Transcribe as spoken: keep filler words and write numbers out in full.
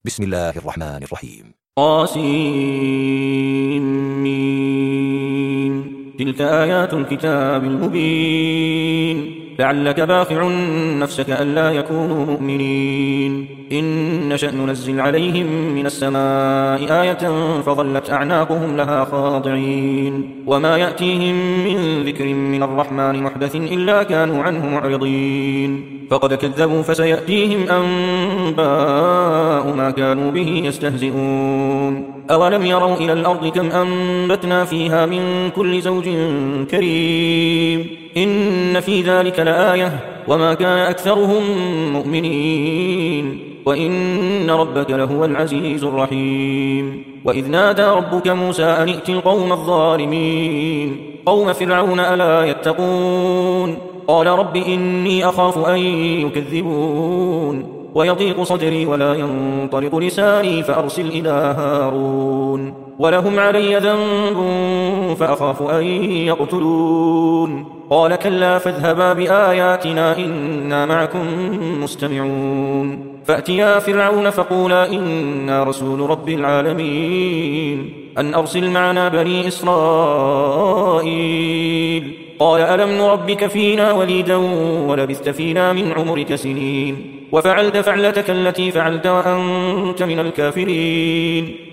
بسم الله الرحمن الرحيم. طاسمين. تلك آيات الكتاب المبين. لعلك باخع نفسك ألا يكونوا مؤمنين. إن نشأ ننزل عليهم من السماء آية فظلت أعناقهم لها خاضعين. وما يأتيهم من ذكر من الرحمن محدث إلا كانوا عنه معرضين. فقد كذبوا فسيأتيهم أنباء ما كانوا به يستهزئون. أولم يروا إلى الأرض كم أنبتنا فيها من كل زوج كريم. إن في ذلك لآية وما كان أكثرهم مؤمنين وإن ربك لهو العزيز الرحيم. وإذ نادى ربك موسى أن ائت القوم الظالمين قوم فرعون ألا يتقون. قال رب إني أخاف أن يكذبون ويضيق صدري ولا ينطلق لساني فأرسل إلى هارون ولهم علي ذنب فأخاف أن يقتلون. قال كلا فاذهبا بآياتنا إنا معكم مستمعون. فأتيا فرعون فقولا إنا رسول رب العالمين أن أرسل معنا بني إسرائيل. قال ألم نربك فينا وليدا ولبثت فينا من عمرك سنين وفعلت فعلتك التي فعلت وأنت من الكافرين.